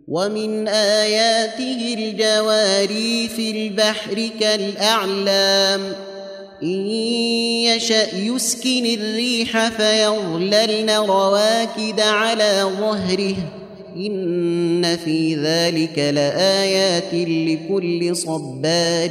ومن آياته الجواري في البحر كالأعلام إن يشأ يسكن الريح فيظللن رواكد على ظهره إن في ذلك لآيات لكل صبار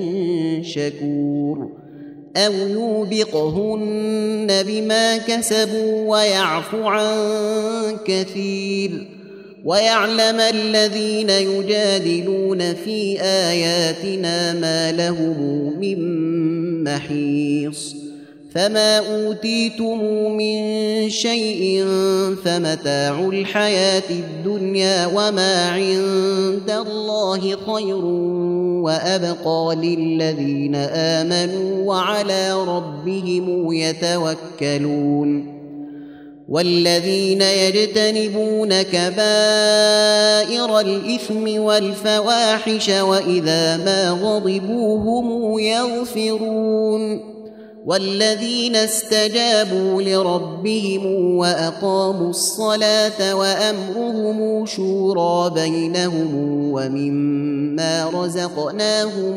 شكور أو يوبقهن بما كسبوا ويعفو عن كثير ويعلم الذين يجادلون في آياتنا ما لهم من محيص فما أوتيتم من شيء فمتاع الحياة الدنيا وما عند الله خير وأبقى للذين آمنوا وعلى ربهم يتوكلون والذين يجتنبون كبائر الإثم والفواحش وإذا ما غضبوا هم يغفرون والذين استجابوا لربهم وأقاموا الصلاة وأمرهم شورى بينهم ومما رزقناهم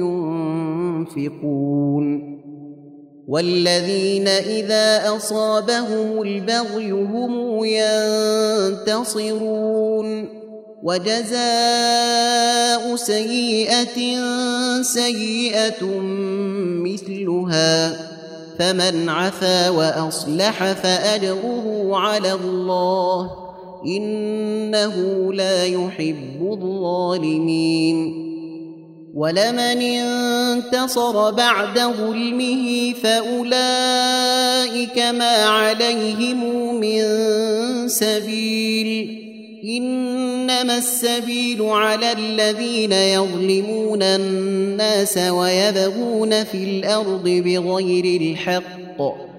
ينفقون والذين إذا أصابهم البغي هم ينتصرون وجزاء سيئة سيئة مثلها فمن عفا وأصلح فأجره على الله إنه لا يحب الظالمين ولمن انتصر بعد ظلمه فأولئك ما عليهم من سبيل إنما السبيل على الذين يظلمون الناس ويبغون في الأرض بغير الحق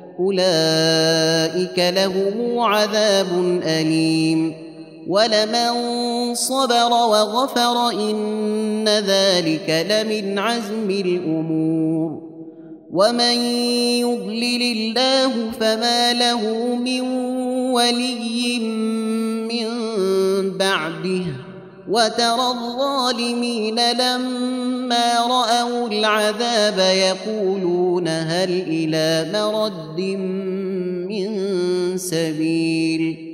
أولئك لهم عذاب أليم ولمن صبر وغفر إن ذلك لمن عزم الأمور ومن يضلل الله فما له من ولي من بعده وترى الظالمين لما رأوا العذاب يقولون هل إلى مرد من سبيل